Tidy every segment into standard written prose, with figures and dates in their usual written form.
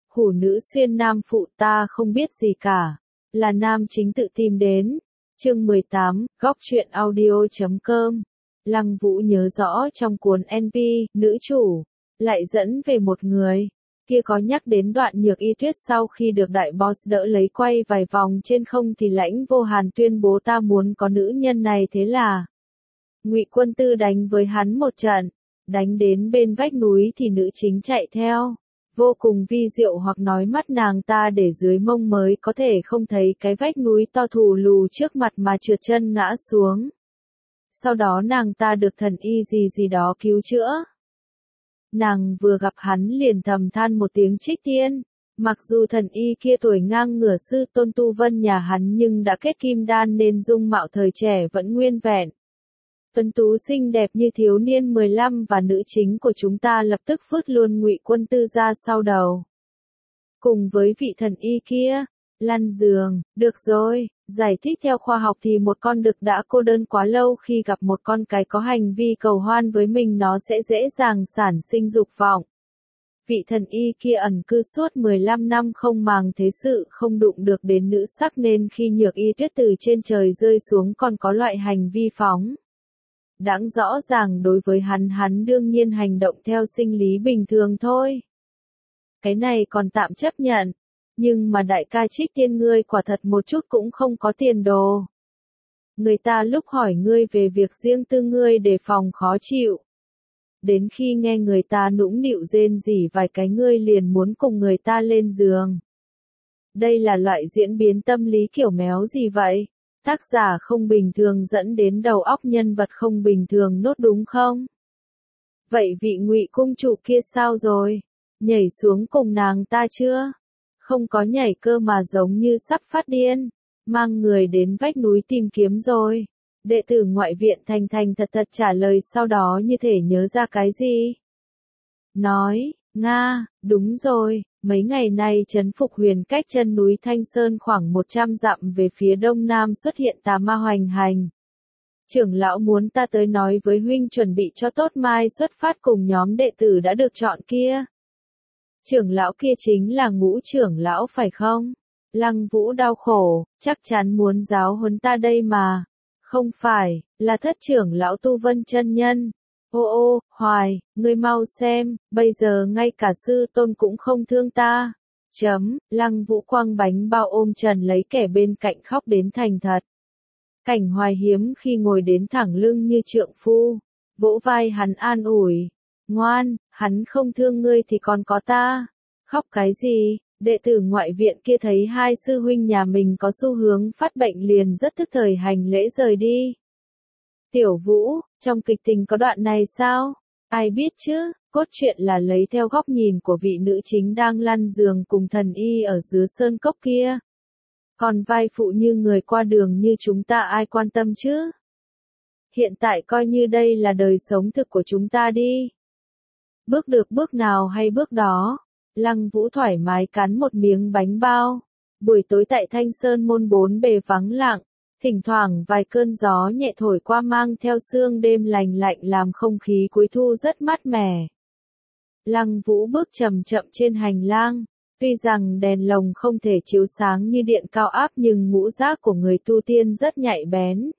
hủ nữ xuyên nam phụ ta không biết gì cả. Là nam chính tự tìm đến. Chương 18, góc truyện audio.com. Lăng Vũ nhớ rõ trong cuốn NP, nữ chủ, lại dẫn về một người. Kia có nhắc đến đoạn Nhược Y Tuyết sau khi được đại boss đỡ lấy quay vài vòng trên không thì Lãnh Vô Hàn tuyên bố ta muốn có nữ nhân này thế là. Ngụy Quân Tư đánh với hắn một trận, đánh đến bên vách núi thì nữ chính chạy theo. Vô cùng vi diệu hoặc nói mắt nàng ta để dưới mông mới có thể không thấy cái vách núi to thù lù trước mặt mà trượt chân ngã xuống. Sau đó nàng ta được thần y gì đó cứu chữa. Nàng vừa gặp hắn liền thầm than một tiếng trích tiên. Mặc dù thần y kia tuổi ngang ngửa sư tôn tu vân nhà hắn nhưng đã kết kim đan nên dung mạo thời trẻ vẫn nguyên vẹn. Tuấn tú xinh đẹp như thiếu niên 15 và nữ chính của chúng ta lập tức vứt luôn Ngụy Quân Tư ra sau đầu. Cùng với vị thần y kia, lăn giường, được rồi, giải thích theo khoa học thì một con đực đã cô đơn quá lâu khi gặp một con cái có hành vi cầu hoan với mình nó sẽ dễ dàng sản sinh dục vọng. Vị thần y kia ẩn cư suốt 15 năm không màng thế sự không đụng được đến nữ sắc nên khi Nhược Y Tuyết từ trên trời rơi xuống còn có loại hành vi phóng. Đáng rõ ràng đối với hắn đương nhiên hành động theo sinh lý bình thường thôi. Cái này còn tạm chấp nhận. Nhưng mà đại ca Trích Tiên ngươi quả thật một chút cũng không có tiền đồ. Người ta lúc hỏi ngươi về việc riêng tư ngươi đề phòng khó chịu. Đến khi nghe người ta nũng nịu rên rỉ vài cái ngươi liền muốn cùng người ta lên giường. Đây là loại diễn biến tâm lý kiểu méo gì vậy? Tác giả không bình thường dẫn đến đầu óc nhân vật không bình thường nốt đúng không? Vậy vị Ngụy cung chủ kia sao rồi? Nhảy xuống cùng nàng ta chưa? Không có nhảy cơ mà giống như sắp phát điên. Mang người đến vách núi tìm kiếm rồi. Đệ tử ngoại viện thành thật trả lời sau đó như thể nhớ ra cái gì. Nói, Nga, đúng rồi, mấy ngày nay trấn Phục Huyền cách chân núi Thanh Sơn khoảng 100 dặm về phía đông nam xuất hiện tà ma hoành hành. Trưởng lão muốn ta tới nói với huynh chuẩn bị cho tốt mai xuất phát cùng nhóm đệ tử đã được chọn kia. Trưởng lão kia chính là Ngũ trưởng lão phải không? Lăng Vũ đau khổ, chắc chắn muốn giáo huấn ta đây mà. Không phải, là thất trưởng lão Tu Vân chân nhân. Ô, Hoài, ngươi mau xem, bây giờ ngay cả sư tôn cũng không thương ta. Lăng Vũ quăng bánh bao ôm Trần lấy kẻ bên cạnh khóc đến thành thật. Cảnh Hoài hiếm khi ngồi đến thẳng lưng như trượng phu, vỗ vai hắn an ủi. Ngoan, hắn không thương ngươi thì còn có ta. Khóc cái gì? Đệ tử ngoại viện kia thấy hai sư huynh nhà mình có xu hướng phát bệnh liền rất thức thời hành lễ rời đi. Tiểu Vũ, trong kịch tình có đoạn này sao? Ai biết chứ, cốt truyện là lấy theo góc nhìn của vị nữ chính đang lăn giường cùng thần y ở dưới sơn cốc kia. Còn vai phụ như người qua đường như chúng ta ai quan tâm chứ? Hiện tại coi như đây là đời sống thực của chúng ta đi. Bước được bước nào hay bước đó. Lăng Vũ thoải mái cắn một miếng bánh bao. Buổi tối tại Thanh Sơn môn bốn bề vắng lặng, thỉnh thoảng vài cơn gió nhẹ thổi qua mang theo sương đêm lành lạnh làm không khí cuối thu rất mát mẻ. Lăng Vũ bước chậm chậm trên hành lang, tuy rằng đèn lồng không thể chiếu sáng như điện cao áp nhưng ngũ giác của người tu tiên rất nhạy bén.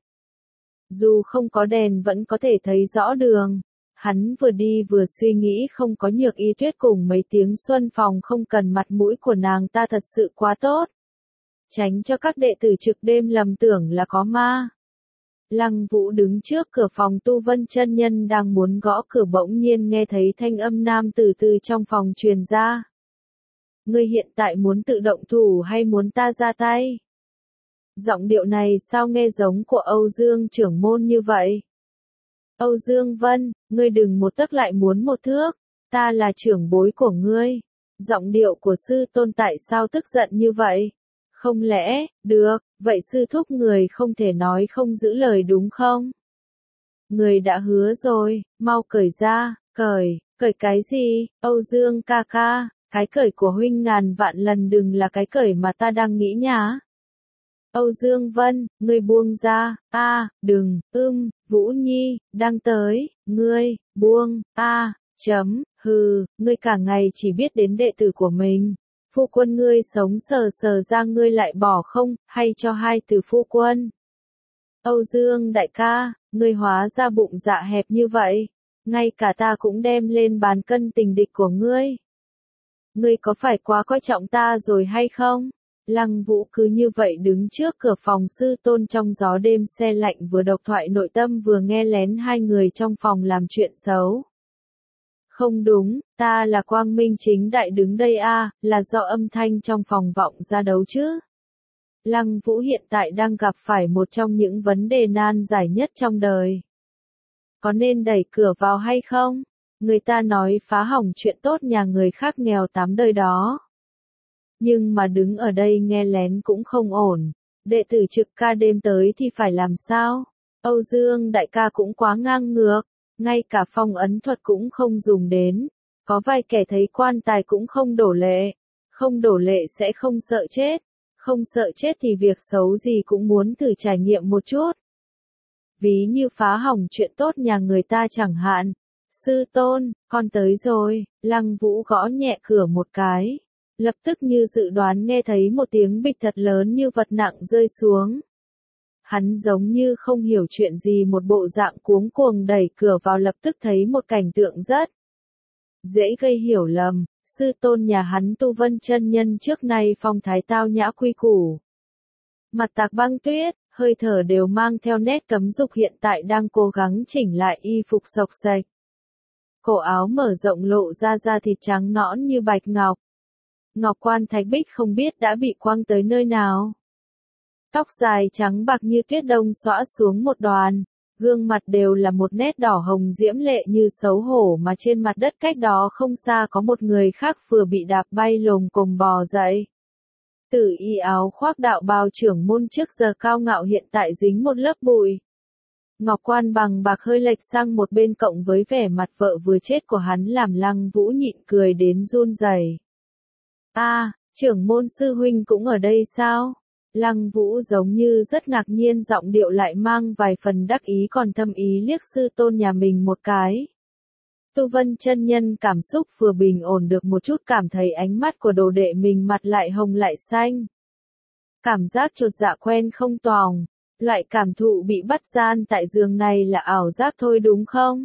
Dù không có đèn vẫn có thể thấy rõ đường. Hắn vừa đi vừa suy nghĩ không có Nhược Y Tuyết cùng mấy tiếng xuân phòng không cần mặt mũi của nàng ta thật sự quá tốt. Tránh cho các đệ tử trực đêm lầm tưởng là có ma. Lăng Vũ đứng trước cửa phòng Tu Vân chân nhân đang muốn gõ cửa bỗng nhiên nghe thấy thanh âm nam từ từ trong phòng truyền ra. Ngươi hiện tại muốn tự động thủ hay muốn ta ra tay? Giọng điệu này sao nghe giống của Âu Dương trưởng môn như vậy? Âu Dương Vân, ngươi đừng một tấc lại muốn một thước, ta là trưởng bối của ngươi. Giọng điệu của sư tôn tại sao tức giận như vậy? Không lẽ, được, vậy sư thúc người không thể nói không giữ lời đúng không? Người đã hứa rồi, mau cởi ra, cởi cái gì, Âu Dương ca ca, cái cởi của huynh ngàn vạn lần đừng là cái cởi mà ta đang nghĩ nhá. Âu Dương Vân, ngươi buông ra, đừng, Vũ Nhi, đang tới, ngươi, buông, hừ, ngươi cả ngày chỉ biết đến đệ tử của mình. Phu quân ngươi sống sờ sờ ra ngươi lại bỏ không, hay cho hai từ phu quân. Âu Dương đại ca, ngươi hóa ra bụng dạ hẹp như vậy, ngay cả ta cũng đem lên bàn cân tình địch của ngươi. Ngươi có phải quá coi trọng ta rồi hay không? Lăng Vũ cứ như vậy đứng trước cửa phòng sư tôn trong gió đêm se lạnh vừa độc thoại nội tâm vừa nghe lén hai người trong phòng làm chuyện xấu. Không đúng, ta là quang minh chính đại đứng đây là do âm thanh trong phòng vọng ra đấu chứ. Lăng Vũ hiện tại đang gặp phải một trong những vấn đề nan giải nhất trong đời. Có nên đẩy cửa vào hay không? Người ta nói phá hỏng chuyện tốt nhà người khác nghèo tám đời đó. Nhưng mà đứng ở đây nghe lén cũng không ổn. Đệ tử trực ca đêm tới thì phải làm sao? Âu Dương đại ca cũng quá ngang ngược. Ngay cả phong ấn thuật cũng không dùng đến. Có vài kẻ thấy quan tài cũng không đổ lệ. Không đổ lệ sẽ không sợ chết. Không sợ chết thì việc xấu gì cũng muốn thử trải nghiệm một chút. Ví như phá hỏng chuyện tốt nhà người ta chẳng hạn. Sư tôn, con tới rồi. Lăng Vũ gõ nhẹ cửa một cái. Lập tức như dự đoán nghe thấy một tiếng bịch thật lớn như vật nặng rơi xuống. Hắn giống như không hiểu chuyện gì một bộ dạng cuống cuồng đẩy cửa vào lập tức thấy một cảnh tượng rất dễ gây hiểu lầm. Sư tôn nhà hắn Tu Vân chân nhân trước nay phong thái tao nhã quy củ. Mặt tạc băng tuyết, hơi thở đều mang theo nét cấm dục hiện tại đang cố gắng chỉnh lại y phục xộc xệch. Cổ áo mở rộng lộ ra da thịt trắng nõn như bạch ngọc. Ngọc quan thạch bích không biết đã bị quăng tới nơi nào. Tóc dài trắng bạc như tuyết đông xõa xuống một đoàn, gương mặt đều là một nét đỏ hồng diễm lệ như xấu hổ mà trên mặt đất cách đó không xa có một người khác vừa bị đạp bay lồm cồm bò dậy. Tử y áo khoác đạo bào trưởng môn trước giờ cao ngạo hiện tại dính một lớp bụi. Ngọc quan bằng bạc hơi lệch sang một bên cộng với vẻ mặt vợ vừa chết của hắn làm Lăng Vũ nhịn cười đến run rẩy. Trưởng môn sư huynh cũng ở đây sao? Lăng Vũ giống như rất ngạc nhiên giọng điệu lại mang vài phần đắc ý còn thâm ý liếc sư tôn nhà mình một cái. Tu Vân chân nhân cảm xúc vừa bình ổn được một chút cảm thấy ánh mắt của đồ đệ mình mặt lại hồng lại xanh. Cảm giác chột dạ quen không toòng, loại cảm thụ bị bắt gian tại giường này là ảo giác thôi đúng không?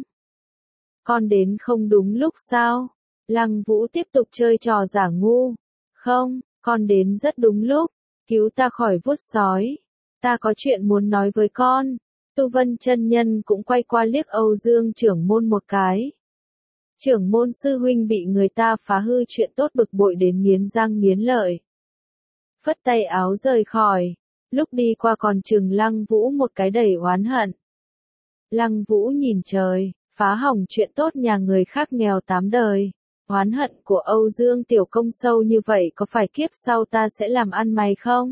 Con đến không đúng lúc sao? Lăng Vũ tiếp tục chơi trò giả ngu. Không, con đến rất đúng lúc. Cứu ta khỏi vuốt sói. Ta có chuyện muốn nói với con. Tu Vân chân nhân cũng quay qua liếc Âu Dương trưởng môn một cái. Trưởng môn sư huynh bị người ta phá hư chuyện tốt bực bội đến nghiến răng nghiến lợi. Phất tay áo rời khỏi. Lúc đi qua còn chừng Lăng Vũ một cái đầy oán hận. Lăng Vũ nhìn trời, phá hỏng chuyện tốt nhà người khác nghèo tám đời. Oán hận của Âu Dương tiểu công sâu như vậy có phải kiếp sau ta sẽ làm ăn mày không?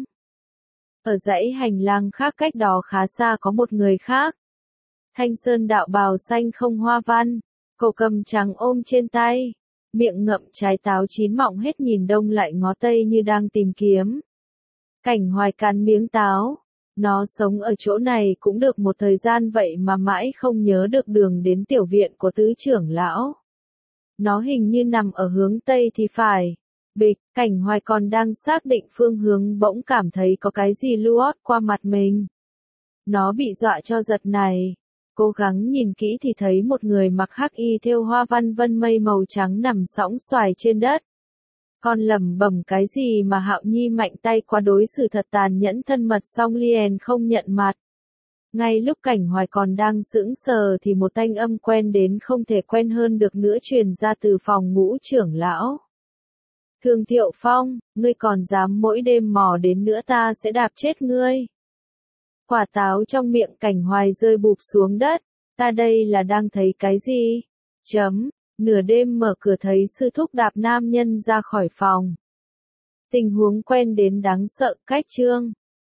Ở dãy hành lang khác cách đó khá xa có một người khác. Thanh sơn đạo bào xanh không hoa văn, cổ cầm trắng ôm trên tay, miệng ngậm trái táo chín mọng hết nhìn đông lại ngó tây như đang tìm kiếm. Cảnh Hoài cắn miếng táo, nó sống ở chỗ này cũng được một thời gian vậy mà mãi không nhớ được đường đến tiểu viện của tứ trưởng lão. Nó hình như nằm ở hướng Tây thì phải. Bịch, Cảnh Hoài còn đang xác định phương hướng bỗng cảm thấy có cái gì luót qua mặt mình. Nó bị dọa cho giật này. Cố gắng nhìn kỹ thì thấy một người mặc hắc y thêu hoa văn vân mây màu trắng nằm sõng xoài trên đất. Con lẩm bẩm cái gì mà Hạo Nhi mạnh tay quá đối xử thật tàn nhẫn thân mật song liền không nhận mặt. Ngay lúc Cảnh Hoài còn đang sững sờ thì một thanh âm quen đến không thể quen hơn được nữa truyền ra từ phòng Ngũ trưởng lão. Thường Thiệu Phong, ngươi còn dám mỗi đêm mò đến nữa ta sẽ đạp chết ngươi. Quả táo trong miệng Cảnh Hoài rơi bụp xuống đất, ta đây là đang thấy cái gì? Nửa đêm mở cửa thấy sư thúc đạp nam nhân ra khỏi phòng. Tình huống quen đến đáng sợ, cách chương.